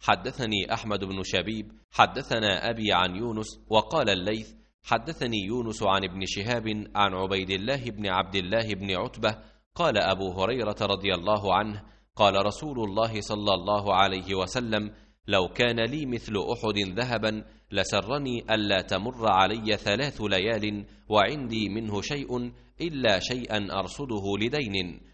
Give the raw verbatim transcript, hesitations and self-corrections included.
حدثني أحمد بن شبيب حدثنا أبي عن يونس. وقال الليث حدثني يونس عن ابن شهاب عن عبيد الله بن عبد الله بن عتبة قال أبو هريرة رضي الله عنه قال رسول الله صلى الله عليه وسلم: لو كان لي مثل أحد ذهبا لسرني ألا تمر علي ثلاث ليال وعندي منه شيء إلا شيئا أرصده لدين.